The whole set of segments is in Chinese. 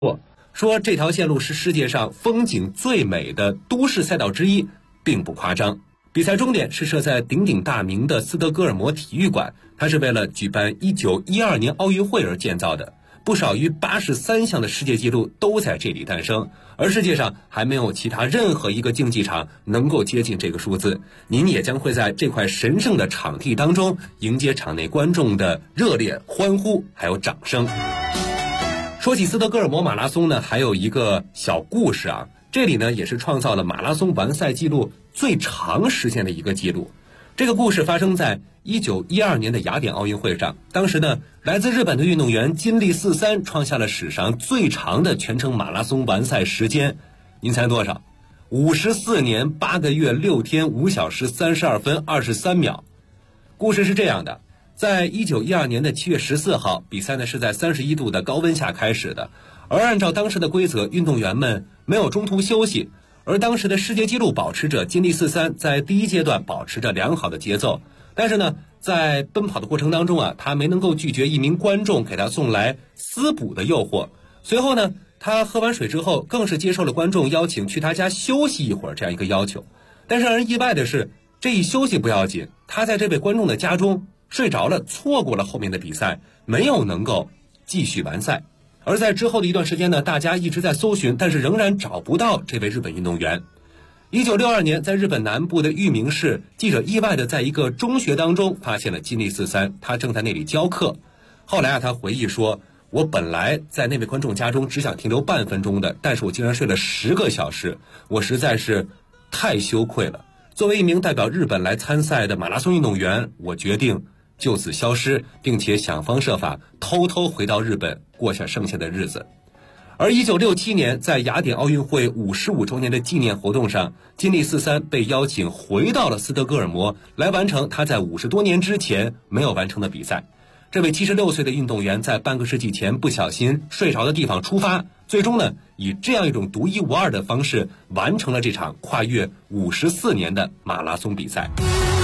说这条线路是世界上风景最美的都市赛道之一，并不夸张。比赛终点是设在鼎鼎大名的斯德哥尔摩体育馆，它是为了举办1912年奥运会而建造的，不少于83项的世界纪录都在这里诞生，而世界上还没有其他任何一个竞技场能够接近这个数字。您也将会在这块神圣的场地当中迎接场内观众的热烈欢呼还有掌声。说起斯德哥尔摩马拉松呢，还有一个小故事啊，这里呢也是创造了马拉松完赛记录最长时间的一个记录。这个故事发生在1912年的雅典奥运会上，当时呢，来自日本的运动员金立四三创下了史上最长的全程马拉松完赛时间，您猜多少？54年8个月6天5小时32分23秒。故事是这样的，在1912年的7月14号，比赛呢是在31度的高温下开始的，而按照当时的规则，运动员们没有中途休息。而当时的世界纪录保持者金立四三在第一阶段保持着良好的节奏，但是呢，在奔跑的过程当中啊，他没能够拒绝一名观众给他送来私补的诱惑。随后呢，他喝完水之后，更是接受了观众邀请去他家休息一会儿这样一个要求。但是让人意外的是，这一休息不要紧，他在这位观众的家中睡着了，错过了后面的比赛，没有能够继续完赛。而在之后的一段时间呢，大家一直在搜寻，但是仍然找不到这位日本运动员。1962年，在日本南部的玉名市，记者意外的在一个中学当中发现了金立四三，他正在那里教课。后来啊，他回忆说，我本来在那位观众家中只想停留半分钟的，但是我竟然睡了10个小时，我实在是太羞愧了。作为一名代表日本来参赛的马拉松运动员，我决定就此消失，并且想方设法偷偷回到日本过下剩下的日子。而1967年，在雅典奥运会55周年的纪念活动上，金立四三被邀请回到了斯德哥尔摩，来完成他在50多年之前没有完成的比赛。这位76岁的运动员在半个世纪前不小心睡着的地方出发，最终呢，以这样一种独一无二的方式完成了这场跨越54年的马拉松比赛。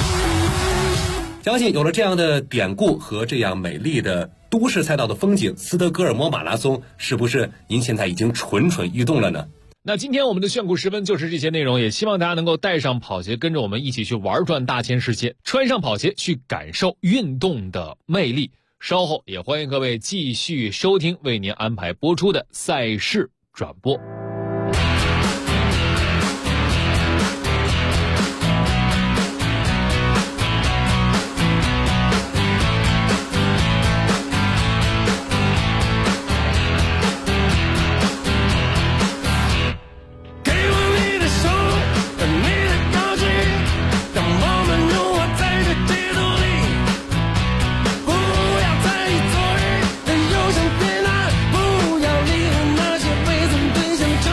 相信有了这样的典故和这样美丽的都市赛道的风景，斯德哥尔摩马拉松是不是您现在已经蠢蠢欲动了呢？ 那今天我们的炫酷时分就是这些内容，也希望大家能够带上跑鞋，跟着我们一起去玩转大千世界，穿上跑鞋去感受运动的魅力。稍后也欢迎各位继续收听为您安排播出的赛事转播。 不要理会那些未曾兑现。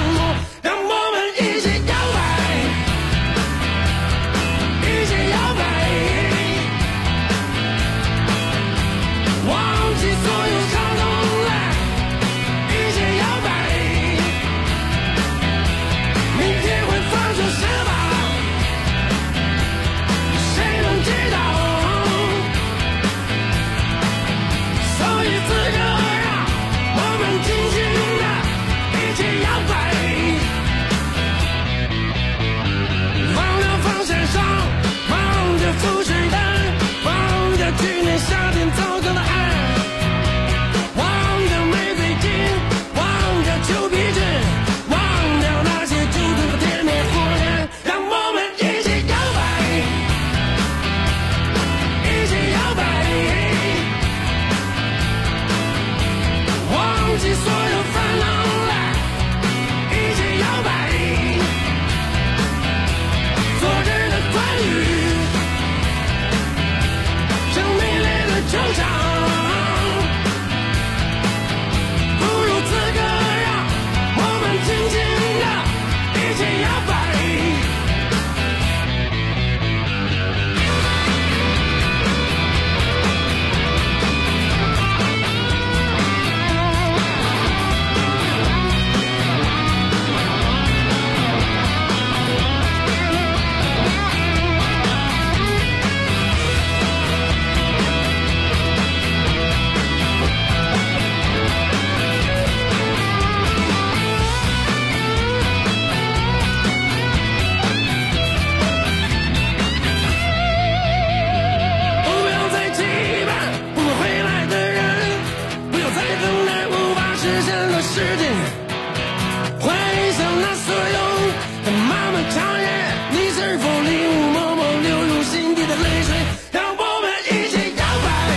时点，回想那所有的漫漫长夜，你是否领悟默默流入心底的泪水？让我们一起摇摆，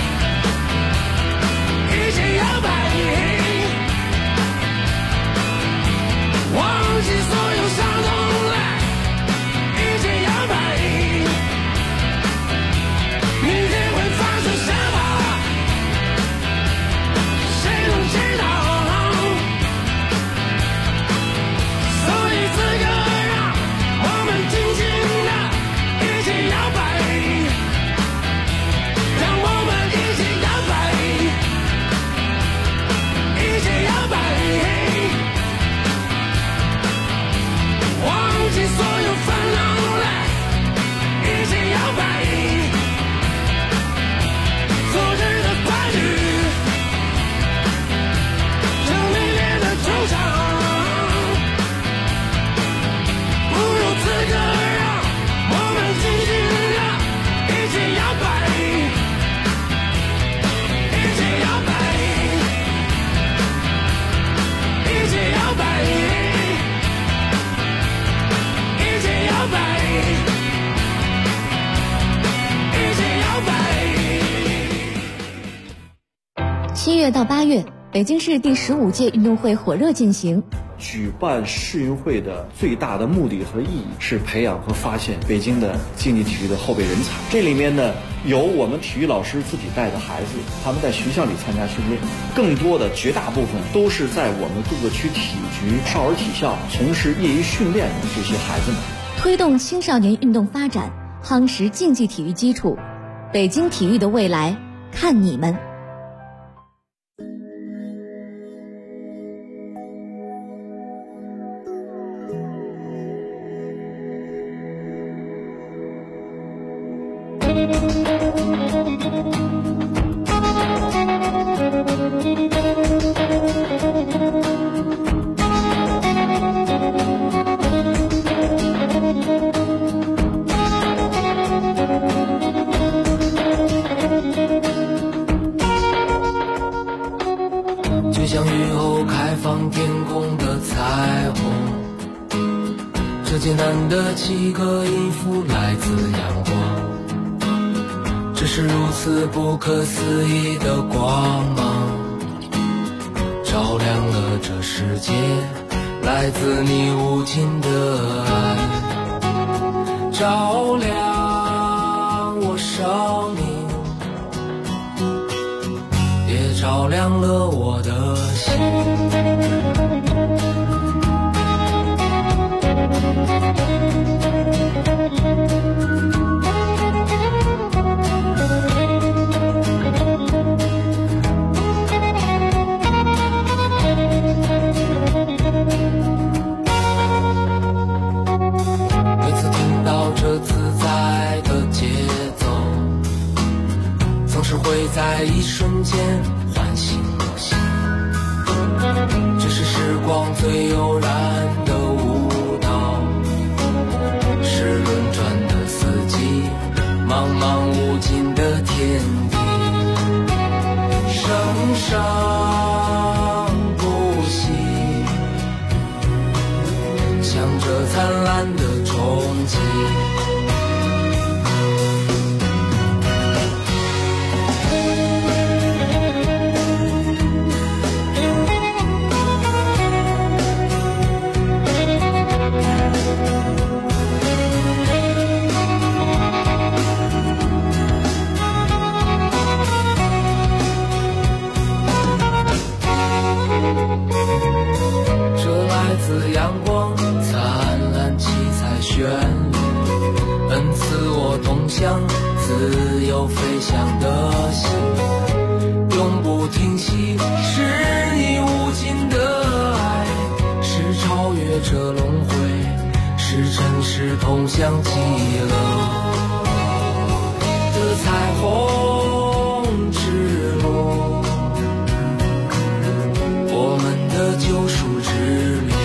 一起摇摆，忘记所有伤痛来，一起摇摆。明天会发生什么？谁能知道？所以此刻让我们尽情的一起摇摆，让我们一起摇摆，一起摇摆，忘记所有烦恼来，一起摇摆。昨日的欢愉，正明烈的惆怅，不如此刻让我们尽情的一起摇摆，一起摇摆，一起摇摆，一起摇摆，一起摇摆。 7月到8月，北京市第15届运动会火热进行。 举办世运会的最大的目的和意义是培养和发现北京的竞技体育的后备人才。这里面呢，有我们体育老师自己带的孩子，他们在学校里参加训练，更多的绝大部分都是在我们各个区体育局、少儿体校从事业余训练的这些孩子们。 推动青少年运动发展，夯实竞技体育基础，北京体育的未来，看你们。 就像雨后开放天空的彩虹，这简单的7个音符来自阳光，这是如此不可思议的光芒，照亮了这世界，来自你无尽的爱，照亮我生命，也照亮了我的心。每次听到这自在的节奏，总是会在一瞬间唤醒我心，这是时光最悠然的舞蹈，是轮转的四季，茫茫无尽的天地，生生不息，向着灿烂的憧憬。这来自阳光灿烂七彩旋律，恩赐我同向自由飞翔的心，永不停息，是你无尽的爱，是超越这轮回，是尘世同向极乐的彩虹之路，我们的救赎之旅。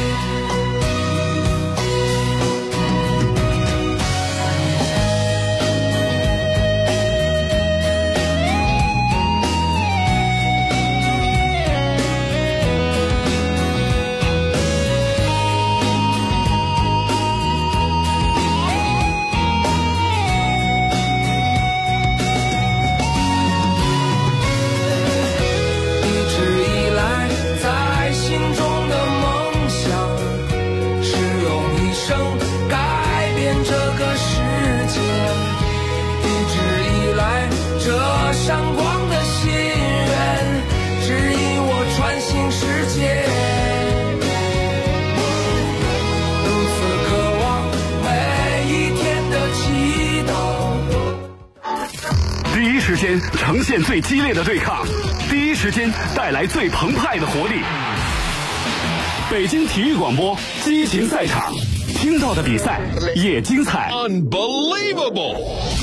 中的梦想，是用一生改变这个世界。一直以来，这闪光的心愿指引我穿行世界。如此渴望每一天的祈祷。 第一时间呈现最激烈的对抗，第一时间带来最澎湃的活力。北京体育广播激情赛场，听到的比赛也精彩。 Unbelievable！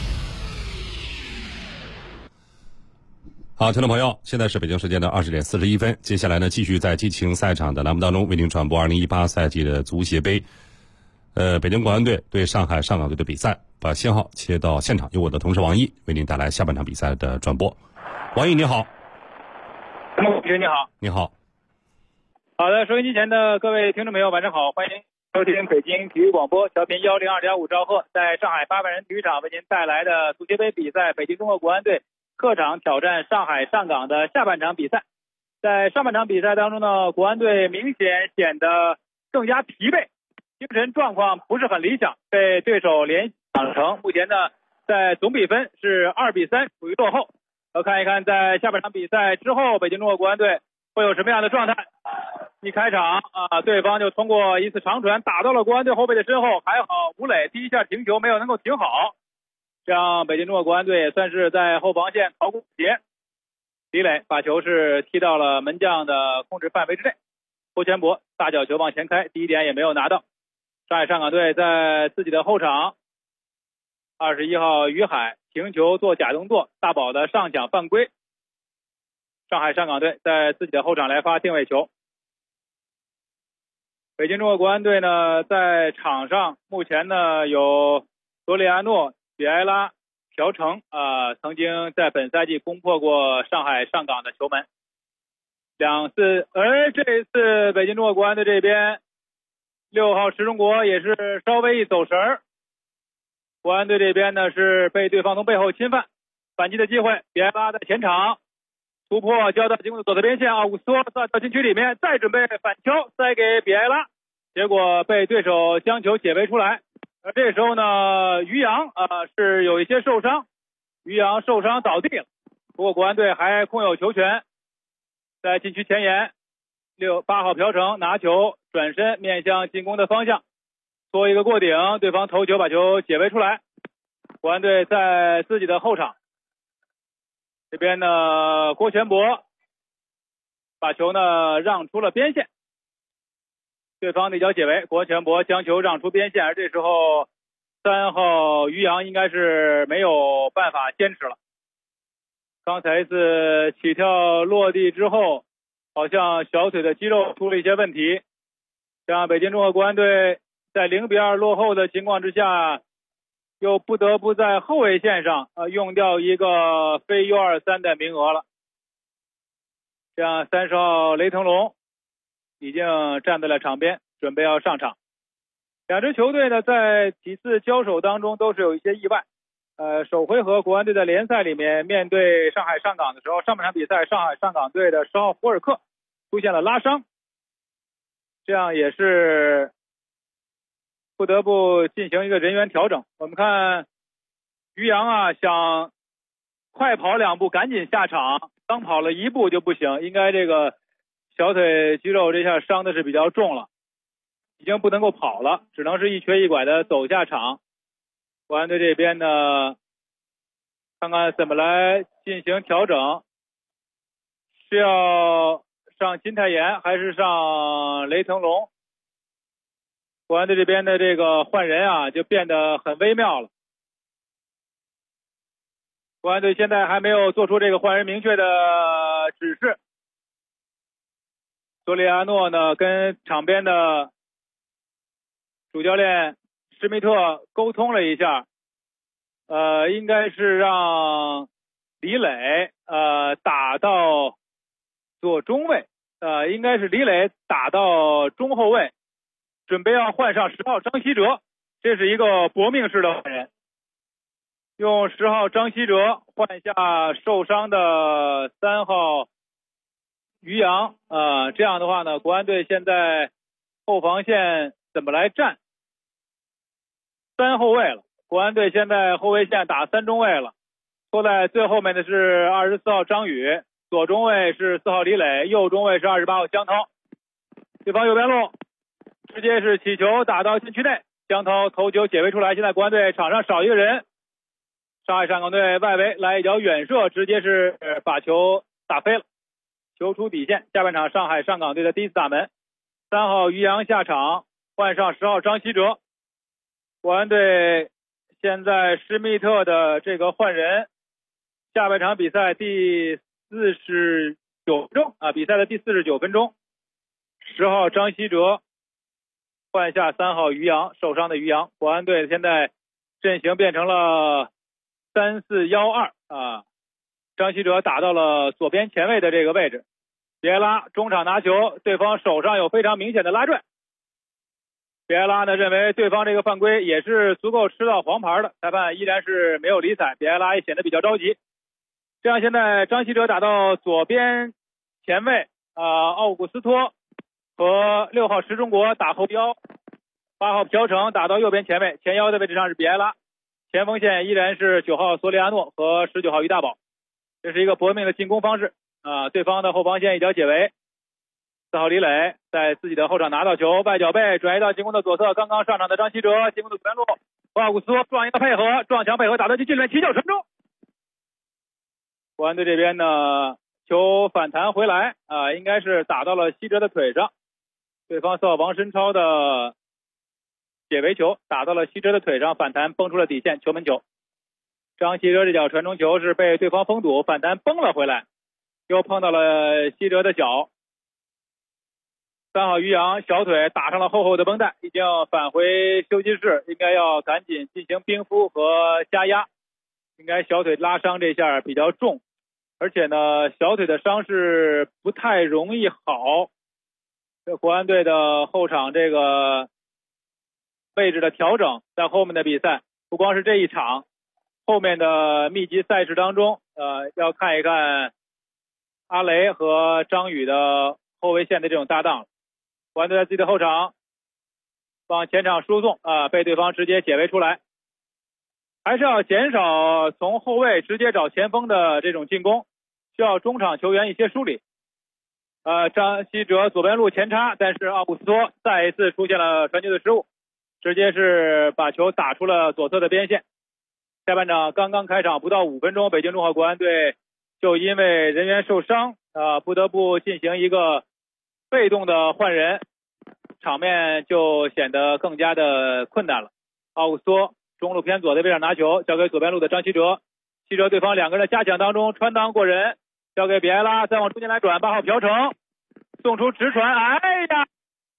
好，听众朋友，现在是北京时间的20点41分。接下来呢，继续在激情赛场的栏目当中为您传播2018赛季的足协杯。北京国安队对上海上港队的比赛，把信号切到现场，由我的同事王毅为您带来下半场比赛的转播。王毅你好。 同学你好。 你好。 好的，收音机前的各位听众朋友晚上好，欢迎收听北京体育广播调频102.5兆赫，在上海8万人体育场为您带来的足协杯比赛，北京中国国安队客场挑战上海上港的下半场比赛。在上半场比赛当中呢，国安队明显显得更加疲惫，精神状况不是很理想，被对手连2城。目前呢，在总比分是2-3，处于落后。看一看在下半场比赛之后，北京中国国安队会有什么样的状态。一开场对方就通过一次长传打到了国安队后备的身后，还好吴磊第一下停球没有能够停好，这样北京中国国安队也算是在后防线逃过一劫。李磊把球是踢到了门将的控制范围之内，郭全博大角球往前开，第一点也没有拿到。上海上港队在自己的后场，21号于海停球做假动作，大宝的上抢犯规。上海上港队在自己的后场来发定位球。北京中国国安队呢，在场上目前呢有索里亚诺、比埃拉、朴成曾经在本赛季攻破过上海上港的球门2次，而这一次北京中国国安队这边6号石中国也是稍微一走神儿，国安队这边呢是被对方从背后侵犯，反击的机会，比埃拉在前场突破交到进攻的左侧边线，奥古斯托到禁区里面，再准备反敲塞给比埃拉，结果被对手将球解围出来。而这时候呢，于洋是有一些受伤，于洋受伤倒地了，不过国安队还空有球权，在禁区前沿8号朴成拿球转身面向进攻的方向，做一个过顶，对方头球把球解围出来。国安队在自己的后场，这边呢郭全博把球呢让出了边线，对方的一脚解围，郭全博将球让出边线，而这时候3号于洋应该是没有办法坚持了。刚才一次起跳落地之后，好像小腿的肌肉出了一些问题，让北京中国国安队在0-2落后的情况之下，又不得不在后卫线上用掉一个非 U23 的名额了。这样30号雷腾龙已经站在了场边，准备要上场。两支球队呢在几次交手当中都是有一些意外。首回合国安队在联赛里面面对上海上港的时候，上半场比赛上海上港队的10号胡尔克出现了拉伤，这样也是不得不进行一个人员调整。我们看于洋想快跑2步赶紧下场，刚跑了1步就不行，应该这个小腿肌肉这下伤的是比较重了，已经不能够跑了，只能是一瘸一拐的走下场。国安队这边呢，看看怎么来进行调整，是要上金泰妍还是上雷腾龙？国安队这边的这个换人就变得很微妙了。国安队现在还没有做出这个换人明确的指示。索里亚诺呢跟场边的主教练施密特沟通了一下，应该是让李磊打到左中卫，应该是李磊打到中后卫，准备要换上10号张稀哲，这是一个搏命式的换人，用10号张稀哲换下受伤的3号于洋这样的话呢，国安队现在后防线怎么来站？3后卫了，国安队现在后卫线打3中卫了，坐在最后面的是24号张宇，左中卫是4号李磊，右中卫是28号江涛。对方右边路直接是起球打到禁区内，江涛头球解围出来，现在国安队场上少一个人，上海上港队外围来一脚远射，直接是把球打飞了，球出底线。下半场上海上港队的第一次打门，3号于洋下场，换上10号张稀哲。国安队现在施密特的这个换人，下半场比赛第49分钟比赛的第49分钟，10号张稀哲换下3号于洋，受伤的于洋。国安队现在阵型变成了3-4-1-2张稀哲打到了左边前卫的这个位置，别拉中场拿球，对方手上有非常明显的拉拽，别拉呢认为对方这个犯规也是足够吃到黄牌的，裁判依然是没有理睬，别拉也显得比较着急。这样现在张稀哲打到左边前卫奥古斯托和6号石中国打后腰，8号朴成打到右边前卫，前腰的位置上是比埃拉，前锋线依然是9号索里亚诺和19号于大宝，这是一个搏命的进攻方式对方的后防线一脚解围，4号李磊在自己的后场拿到球，外脚背转移到进攻的左侧，刚刚上场的张稀哲进攻的左边路，奥古斯托撞一个配合，撞墙配合打到禁区里面，起脚传中。国安队这边呢，球反弹回来应该是打到了稀哲的腿上，对方4号王申超的解围球打到了稀哲的腿上，反弹崩出了底线，球门球。张稀哲这脚传中球是被对方封堵，反弹崩了回来，又碰到了稀哲的脚。3号于洋小腿打上了厚厚的绷带，已经返回休息室，应该要赶紧进行冰敷和加压，应该小腿拉伤这下比较重，而且呢小腿的伤势不太容易好。这国安队的后场这个位置的调整，在后面的比赛不光是这一场，后面的密集赛事当中要看一看阿雷和张宇的后卫线的这种搭档。国安队在自己的后场往前场输送被对方直接解围出来，还是要减少从后卫直接找前锋的这种进攻，需要中场球员一些梳理。张稀哲左边路前插，但是奥古斯托再一次出现了传球的失误，直接是把球打出了左侧的边线。下半场刚刚开场不到5分钟，北京中赫国安队就因为人员受伤不得不进行一个被动的换人，场面就显得更加的困难了。奥古斯托中路偏左的位置拿球，交给左边路的张稀哲，稀哲对方2个人的加强当中穿裆过人，交给比埃拉，再往中间来转，8号朴成送出直传，哎呀，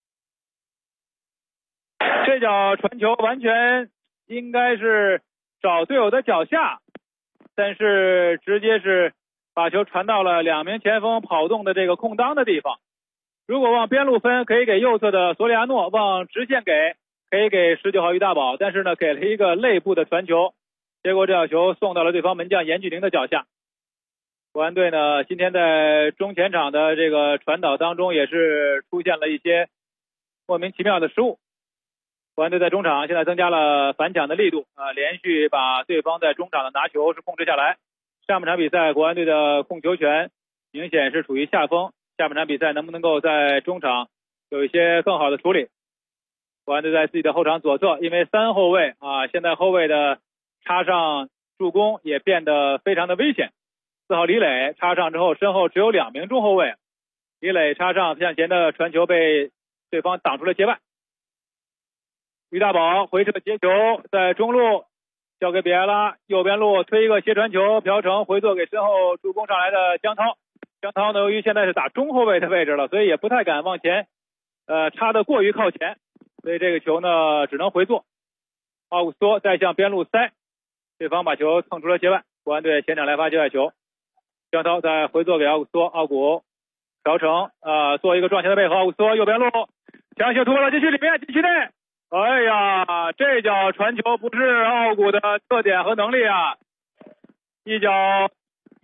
这脚传球完全应该是找队友的脚下，但是直接是把球传到了2名前锋跑动的这个空当的地方。如果往边路分，可以给右侧的索里亚诺，往直线可以给19号于大宝，但是呢给了一个肋部的传球，结果这脚球送到了对方门将严巨灵的脚下。国安队呢今天在中前场的这个传导当中也是出现了一些莫名其妙的失误。国安队在中场现在增加了反抢的力度连续把对方在中场的拿球是控制下来。上半场比赛国安队的控球权明显是处于下风，下半场比赛能不能够在中场有一些更好的处理。国安队在自己的后场左侧，因为3后卫现在后卫的插上助攻也变得非常的危险。4号李磊插上之后，身后只有2名中后卫，李磊插上向前的传球被对方挡出了界外。于大宝回撤接球，在中路交给比埃拉，右边路推一个斜传球，朴成回做给身后助攻上来的江涛。江涛呢由于现在是打中后卫的位置了，所以也不太敢往前插得过于靠前，所以这个球呢只能回做。奥古斯托再向边路塞，对方把球蹭出了界外，国安队前场来发界外球。江涛再回做给奥古斯托，奥古朴成做一个撞前的配合，奥古斯托右边路强行突破了禁区里面，禁区内，哎呀，这脚传球不是奥古的特点和能力一脚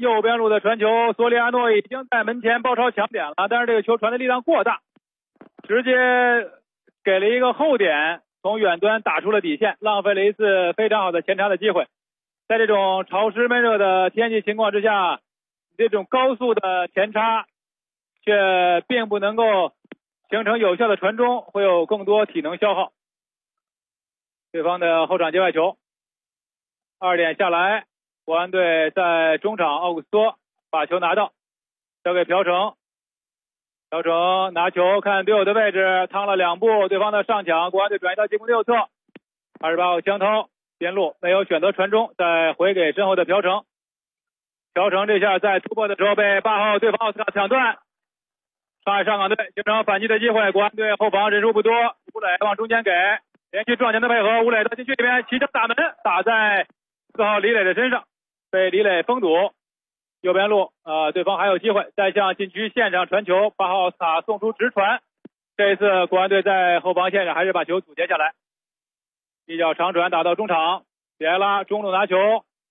右边路的传球，索里亚诺已经在门前包抄抢点了，但是这个球传的力量过大，直接给了一个后点，从远端打出了底线，浪费了一次非常好的前插的机会。在这种潮湿闷热的天气情况之下，这种高速的前插却并不能够形成有效的传中，会有更多体能消耗。对方的后场接外球，2点下来，国安队在中场，奥古斯托把球拿到，交给朴成，朴成拿球看队友的位置，趟了2步，对方的上抢，国安队转移到进攻右侧，28号江涛边路没有选择传中，再回给身后的朴成，朴成这下在突破的时候被8号对方奥斯卡抢断，上海上港队形成反击的机会，国安队后防人数不多，吴磊往中间给，连续撞前的配合，吴磊到禁区里面齐脚打门，打在4号李磊的身上，被李磊封堵。右边路对方还有机会再向禁区线上传球，8号奥斯卡送出直传，这一次国安队在后防线上还是把球阻截下来，一脚长传打到中场，比埃拉中路拿球，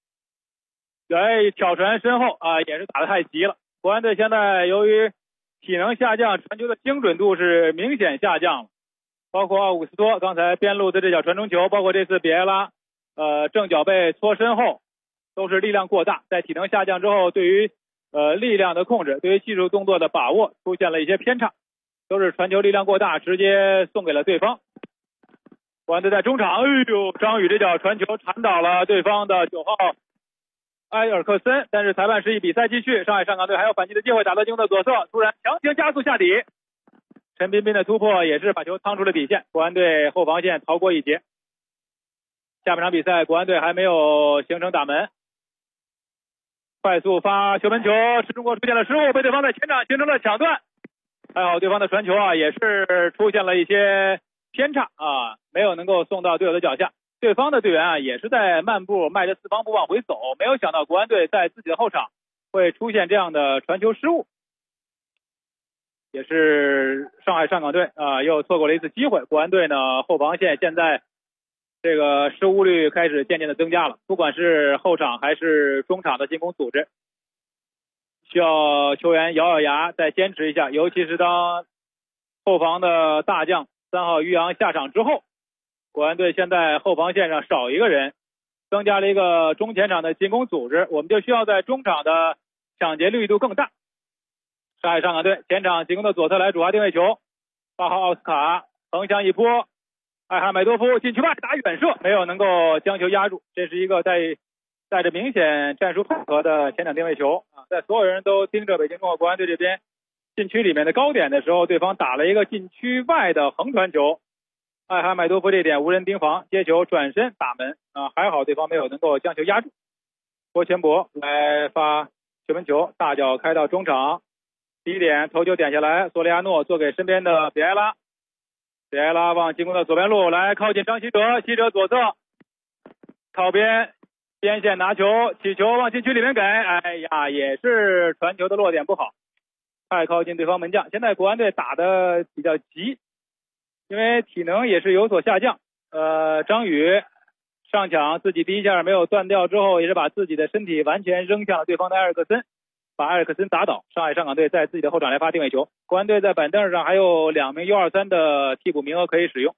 挑传身后也是打得太急了。国安队现在由于体能下降，传球的精准度是明显下降了，包括奥古斯托刚才边路的这脚传中球，包括这次比埃拉正脚被搓身后，都是力量过大，在体能下降之后，对于力量的控制，对于技术动作的把握出现了一些偏差，都是传球力量过大，直接送给了对方。国安队在中场，张宇这脚传球铲倒了对方的9号埃尔克森，但是裁判示意比赛继续，上海上港队还有反击的机会，打到进攻的左侧，突然强行加速下底，陈彬彬的突破也是把球趟出了底线，国安队后防线逃过一劫。下半场比赛国安队还没有形成打门，快速发球门球，是中国出现了失误，被对方在前场形成了抢断，还好对方的传球也是出现了一些偏差没有能够送到队友的脚下，对方的队员也是在漫步迈着4方步往回走，没有想到国安队在自己的后场会出现这样的传球失误，也是上海上港队又错过了一次机会。国安队呢后防线现在这个失误率开始渐渐的增加了，不管是后场还是中场的进攻组织，需要球员咬咬牙再坚持一下，尤其是当后防的大将3号于洋下场之后，国安队现在后防线上少一个人，增加了一个中前场的进攻组织，我们就需要在中场的抢劫力度更大。上海上港队前场进攻的左侧来主罚定位球，8号奥斯卡横向一波，艾哈迈多夫禁区外打远射，没有能够将球压住，这是一个带着明显战术配合的前场定位球在所有人都盯着北京中国国安队这边禁区里面的高点的时候，对方打了一个禁区外的横传球，艾哈迈多夫这点无人盯防，接球转身打门还好对方没有能够将球压住。郭全博来发球门球，大脚开到中场，第一点头球点下来，索里亚诺做给身边的比埃拉，比埃拉往进攻的左边路来靠近张稀哲，稀哲左侧靠边边线拿球，起球往禁区里面给，也是传球的落点不好，太靠近对方门将。现在国安队打的比较急，因为体能也是有所下降，张宇上抢自己第一下没有断掉之后，也是把自己的身体完全扔向了对方的埃尔克森，把埃尔克森打倒。上海上港队在自己的后场来发定位球，国安队在板凳上还有2名 U23 的替补名额可以使用。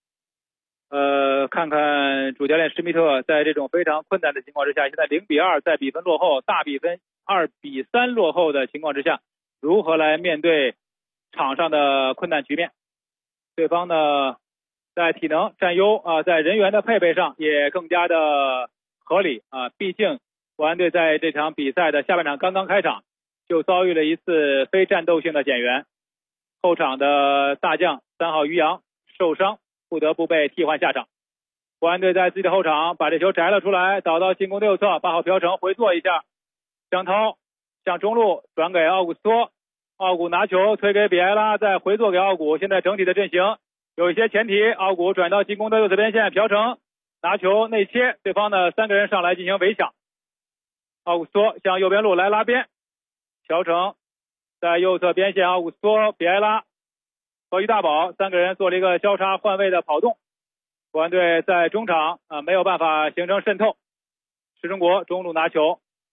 看看主教练施密特在这种非常困难的情况之下，现在0-2在比分落后，大比分2-3落后的情况之下，如何来面对场上的困难局面。对方呢在体能占优在人员的配备上也更加的合理毕竟国安队在这场比赛的下半场刚刚开场就遭遇了一次非战斗性的减员，后场的大将3号于洋受伤，不得不被替换下场。国安队在自己的后场把这球摘了出来，导到进攻右侧，8号朴成回做一下，江涛向中路转给奥古斯托，奥古拿球推给比埃拉，再回做给奥古。现在整体的阵型有一些前提，奥古转到进攻的右侧边线，朴成拿球内切，对方的3个人上来进行围抢，奥古斯托向右边路来拉边，朴成在右侧边线，奥古斯托、比埃拉和于大宝3个人做了一个交叉换位的跑动。国安队在中场没有办法形成渗透，石中国中路拿球，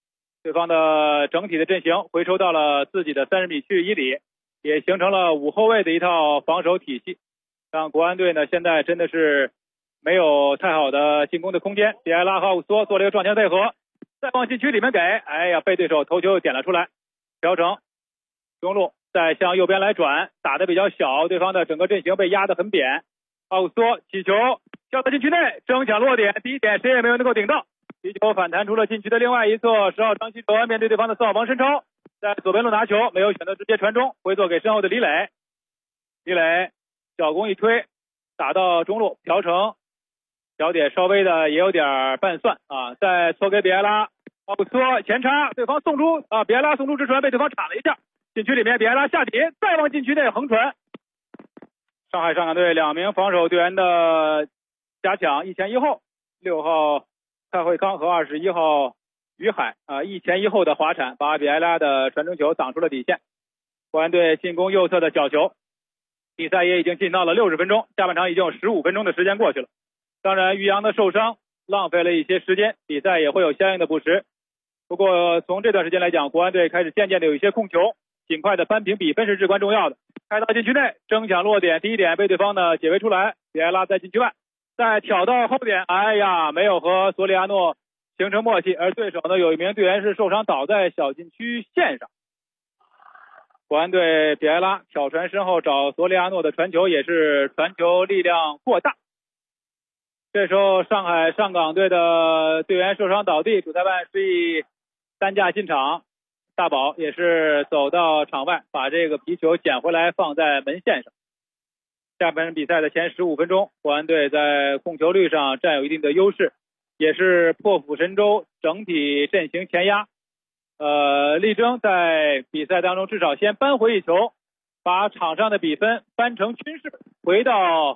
对方的整体的阵型回抽到了自己的30米区域1里，也形成了5后卫的一套防守体系，让国安队呢现在真的是没有太好的进攻的空间。比埃拉和奥苏做了一个撞前配合，再往禁区里面给，哎呀，被对手头球点了出来。朴成中路再向右边来转，打得比较小，对方的整个阵型被压得很扁。奥苏起球跳到禁区内，争抢落点，第一点谁也没有能够顶到，皮球反弹出了禁区的另外一侧，10号张稀哲面对对方的4号王申超，在左边路拿球，没有选择直接传中，回做给身后的李磊。李磊小攻一推，打到中路，朴成小点稍微的也有点半算啊，再错给比埃拉，奥苏前插，对方送出啊，比埃拉送出直传被对方铲了一下，禁区里面比埃拉下底，再往禁区内横传。上海上港队2名防守队员的加强，一前一后，6号蔡慧康和21号于海一前一后的滑铲，把比埃拉的传中球挡出了底线。国安队进攻右侧的角球，比赛也已经进到了60分钟，下半场已经有15分钟的时间过去了。当然于洋的受伤浪费了一些时间，比赛也会有相应的补时。不过从这段时间来讲，国安队开始渐渐的有一些控球，尽快的扳平比分是至关重要的。开到禁区内，争抢落点，第一点被对方呢解围出来，比埃拉在禁区外，再挑到后点，哎呀，没有和索里亚诺形成默契，而对手呢有一名队员是受伤倒在小禁区线上。国安队比埃拉挑传身后找索里亚诺的传球，也是传球力量过大。这时候上海上港队的队员受伤倒地，主裁判示意担架进场，大宝也是走到场外，把这个皮球捡回来放在门线上。下半比赛的前15分钟，国安队在控球率上占有一定的优势，也是破釜沉舟，整体阵型前压。力争在比赛当中至少先扳回一球，把场上的比分扳成均势，回到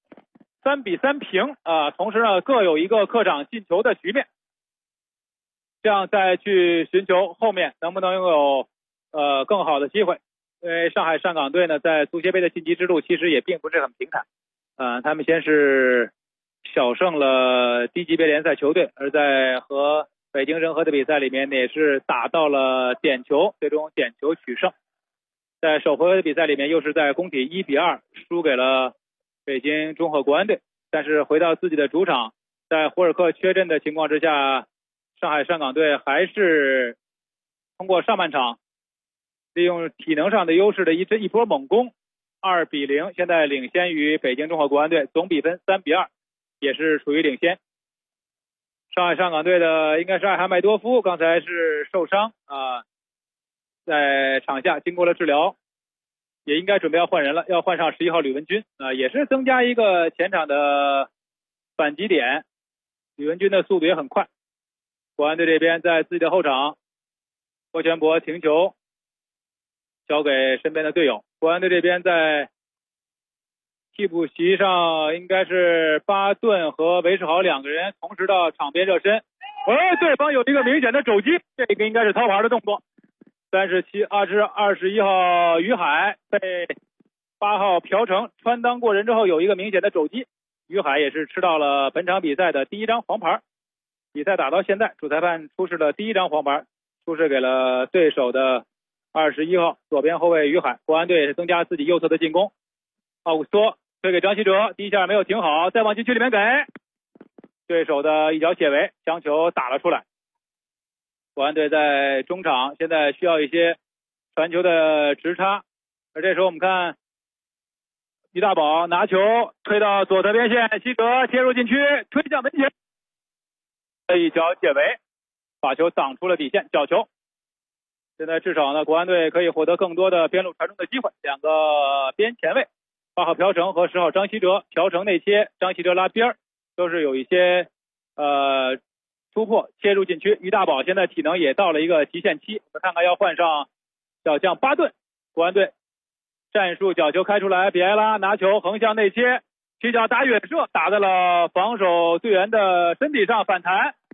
3-3平同时呢各有一个客场进球的局面，这样再去寻求后面能不能拥有更好的机会。因为上海上港队呢在足协杯的晋级之路其实也并不是很平坦，他们先是小胜了低级别联赛球队，而在和北京人和的比赛里面也是打到了点球，最终点球取胜。在首回合的比赛里面又是在工体1-2输给了北京中赫国安队，但是回到自己的主场，在胡尔克缺阵的情况之下，上海上港队还是通过上半场利用体能上的优势的一波猛攻，2-0现在领先于北京中赫国安队，总比分3-2也是处于领先。上海上港队的应该是艾哈迈多夫，刚才是受伤在场下经过了治疗，也应该准备要换人了，要换上11号吕文君也是增加一个前场的反击点。吕文君的速度也很快。国安队这边在自己的后场，郭全博停球交给身边的队友。国安队这边在替补席上应该是巴顿和韦世豪2个人同时到场边热身，对方有一个明显的肘击，这个应该是掏牌的动作。21号于海被8号朴成穿裆过人之后有一个明显的肘击，于海也是吃到了本场比赛的第1张黄牌。比赛打到现在，主裁判出示了第1张黄牌，出示给了对手的21号左边后卫于海。国安队也是增加自己右侧的进攻，奥古斯托推给张稀哲，第一下没有停好，再往禁区里面给，对手的一脚解围将球打了出来。国安队在中场现在需要一些传球的直插，而这时候我们看于大宝拿球推到左侧边线，稀哲切入禁区推向门前，一脚解围把球挡出了底线，角球。现在至少呢国安队可以获得更多的边路传中的机会，2个边前卫8号朴成和10号张稀哲，朴成内切，张稀哲拉边都是有一些突破切入禁区。于大宝现在体能也到了一个极限期，我们看看要换上小将巴顿。国安队战术角球开出来，比埃拉拿球横向内切，起脚打远射，打在了防守队员的身体上，反弹